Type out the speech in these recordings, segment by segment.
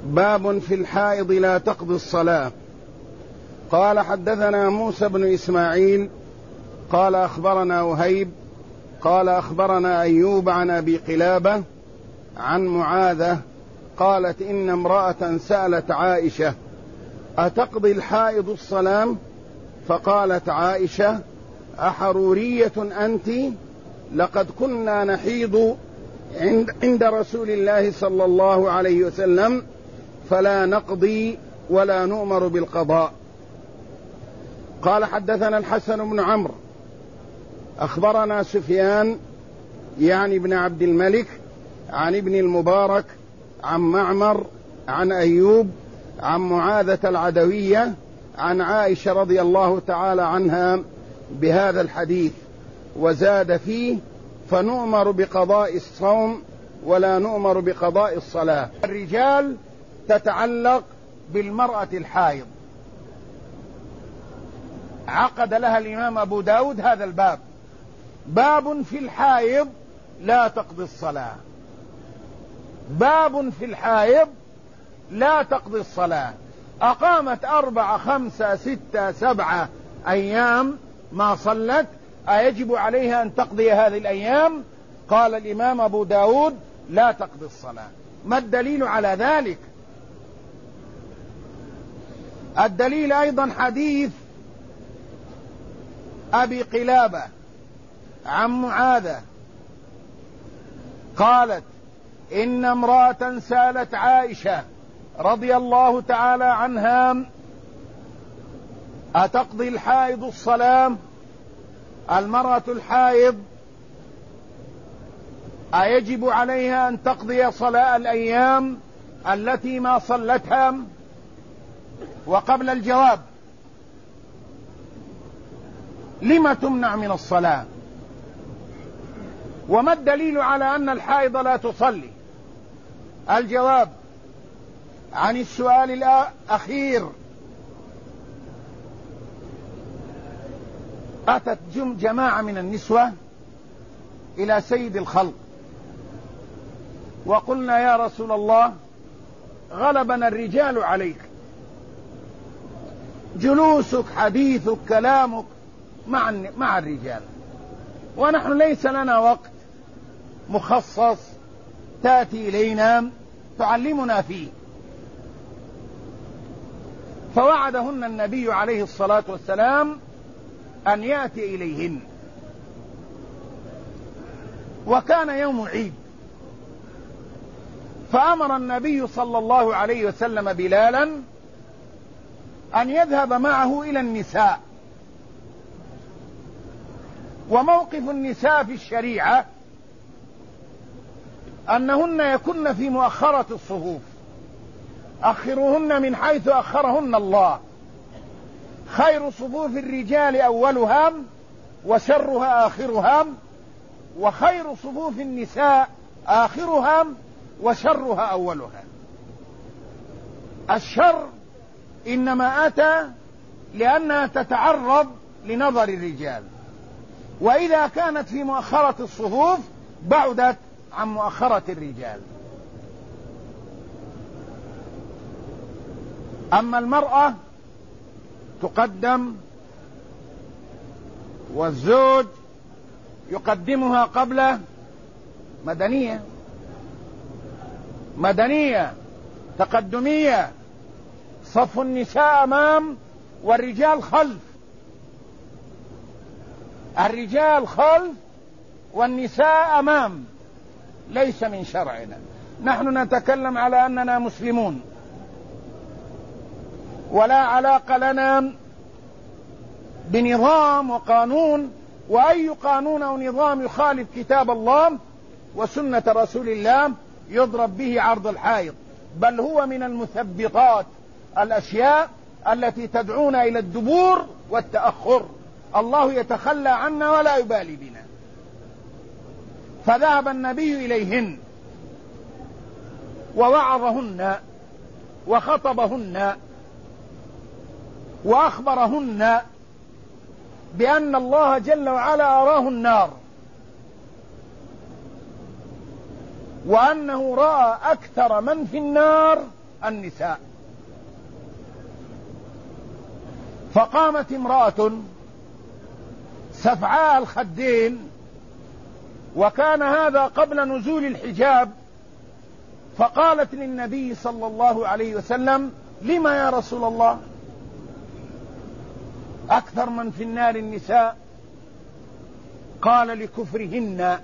باب في الحائض لا تقضي الصلاة. قال حدثنا موسى بن إسماعيل قال أخبرنا وهيب قال أخبرنا أيوب عن أبي قلابة عن معاذة قالت إن امرأة سألت عائشة أتقضي الحائض الصلاة؟ فقالت عائشة أحرورية أنت؟ لقد كنا نحيض عند رسول الله صلى الله عليه وسلم فلا نقضي ولا نؤمر بالقضاء. قال حدثنا الحسن بن عمرو أخبرنا سفيان يعني بن عبد الملك عن ابن المبارك عن معمر عن أيوب عن معاذة العدوية عن عائشة رضي الله تعالى عنها بهذا الحديث، وزاد فيه فنؤمر بقضاء الصوم ولا نؤمر بقضاء الصلاة. الرجال تتعلق بالمرأة الحائض، عقد لها الإمام أبو داود هذا الباب، باب في الحائض لا تقضي الصلاة، باب في الحائض لا تقضي الصلاة. أقامت 4 5 6 7 أيام ما صلت، أيجب عليها أن تقضي هذه الأيام؟ قال الإمام أبو داود لا تقضي الصلاة. ما الدليل على ذلك؟ الدليل أيضا حديث أبي قلابة عن معاذة قالت إن امرأة سألت عائشة رضي الله تعالى عنها أتقضي الحائض الصلاة؟ المرأة الحائض أيجب عليها أن تقضي صلاة الأيام التي ما صلتها؟ وقبل الجواب لم تمنع من الصلاة؟ وما الدليل على أن الحائض لا تصلي؟ الجواب عن السؤال الأخير أتت جماعة من النسوة إلى سيد الخلق وقلنا يا رسول الله غلبنا الرجال عليك، جلوسك حديثك كلامك مع الرجال، ونحن ليس لنا وقت مخصص تأتي إلينا تعلمنا فيه. فوعدهن النبي عليه الصلاة والسلام أن يأتي إليهن، وكان يوم عيد، فأمر النبي صلى الله عليه وسلم بلالا أن يذهب معه إلى النساء. وموقف النساء في الشريعة أنهن يكن في مؤخرة الصفوف، أخروهن من حيث أخرهن الله، خير صفوف الرجال أولها وشرها آخرها، وخير صفوف النساء آخرها وشرها أولها. الشر إنما أتى لأنها تتعرض لنظر الرجال، وإذا كانت في مؤخرة الصفوف بعدت عن مؤخرة الرجال. أما المرأة تقدم والزوج يقدمها قبل مدنية تقدمية، صف النساء أمام والرجال خلف، الرجال خلف والنساء أمام، ليس من شرعنا. نحن نتكلم على أننا مسلمون، ولا علاقة لنا بنظام وقانون، وأي قانون أو نظام يخالف كتاب الله وسنة رسول الله يضرب به عرض الحائض، بل هو من المثبطات، الأشياء التي تدعونا إلى الدبور والتأخر. الله يتخلى عنا ولا يبالي بنا. فذهب النبي إليهن ووعظهن وخطبهن وأخبرهن بأن الله جل وعلا أراه النار، وأنه رأى أكثر من في النار النساء. فقامت امرأة سفعاء الخدين، وكان هذا قبل نزول الحجاب، فقالت للنبي صلى الله عليه وسلم: لما يا رسول الله؟ أكثر من في النار النساء. قال: لكفرهن.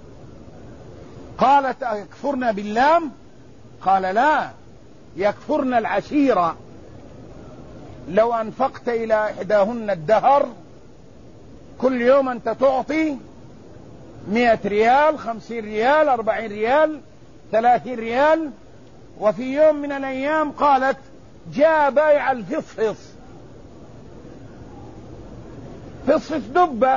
قالت: يكفرن باللام؟ قال: لا، يكفرن العشيرة. لو أنفقت إلى إحداهن الدهر، كل يوم أنت تعطي 100 ريال، 50 ريال، 40 ريال، 30 ريال، وفي يوم من الأيام قالت: جاء بائع الفصفص، فصفص دبة،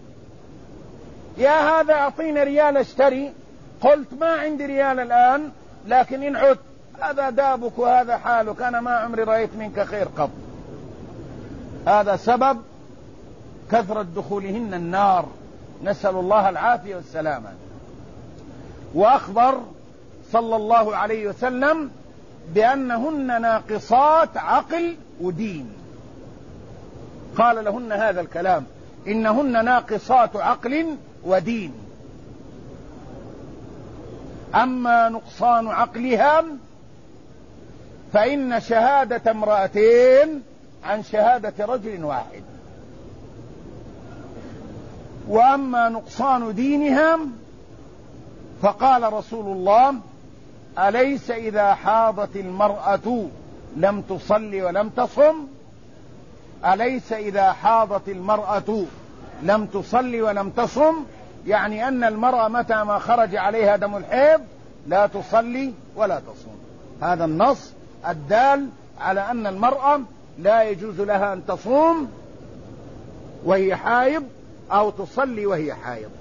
يا هذا أعطينا ريال اشتري. قلت: ما عندي ريال الآن، لكن إن عدت. هذا دابك وهذا حالك، أنا ما عمري رأيت منك خير قط. هذا سبب كثرة دخولهن النار، نسأل الله العافية والسلامة. وأخبر صلى الله عليه وسلم بأنهن ناقصات عقل ودين. قال لهن هذا الكلام: إنهن ناقصات عقل ودين. أما نقصان عقلها فإن شهادة امرأتين عن شهادة رجل واحد. وأما نقصان دينها فقال رسول الله: أليس إذا حاضت المرأة لم تصلي ولم تصم؟ أليس إذا حاضت المرأة لم تصلي ولم تصم؟ يعني أن المرأة متى ما خرج عليها دم الحيض لا تصلي ولا تصوم. هذا النص الدال على أن المرأة لا يجوز لها أن تصوم وهي حائض أو تصلي وهي حائض.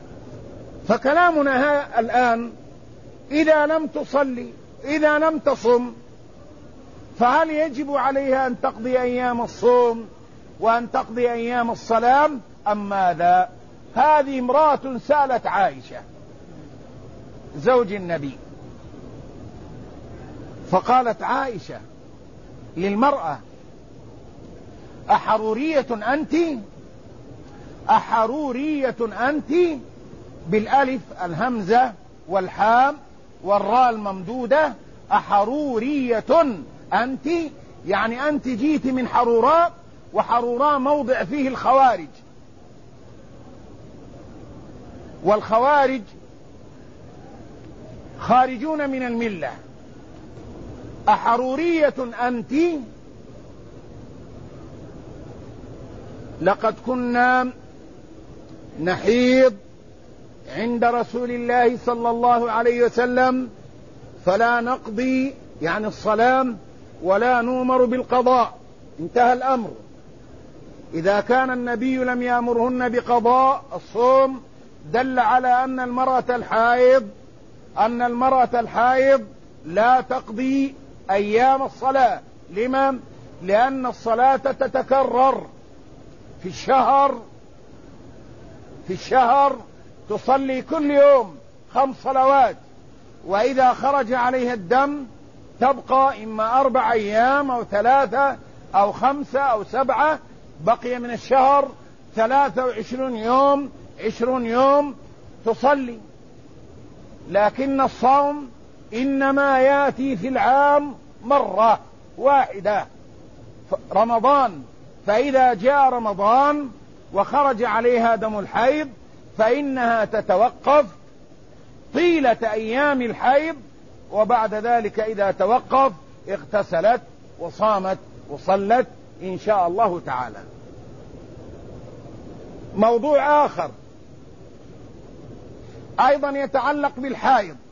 فكلامنا الآن: إذا لم تصلي، إذا لم تصم، فهل يجب عليها أن تقضي أيام الصوم وأن تقضي أيام الصلاة أم ماذا؟ هذه امرأة سألت عائشة زوج النبي، فقالت عائشة للمرأة: أحرورية أنت؟ أحرورية أنت بالألف الهمزة والحام والراء الممدودة. أحرورية أنت يعني أنت جيت من حروراء، وحروراء موضع فيه الخوارج، والخوارج خارجون من الملة. أحرورية أنت؟ لقد كنا نحيض عند رسول الله صلى الله عليه وسلم فلا نقضي يعني الصلاة ولا نؤمر بالقضاء. انتهى الأمر. إذا كان النبي لم يأمرهن بقضاء الصوم دل على أن المرأة الحائض لا تقضي أيام الصلاة. لما؟ لأن الصلاة تتكرر في الشهر تصلي كل يوم 5 صلوات، وإذا خرج عليها الدم تبقى إما 4 أيام أو 3 أو 5 أو 7، بقي من الشهر 23 يوم 20 يوم تصلي. لكن الصوم إنما يأتي في العام مرة واحدة، رمضان. فإذا جاء رمضان وخرج عليها دم الحيض فإنها تتوقف طيلة أيام الحيض، وبعد ذلك إذا توقف اغتسلت وصامت وصلت إن شاء الله تعالى. موضوع آخر أيضا يتعلق بالحائض: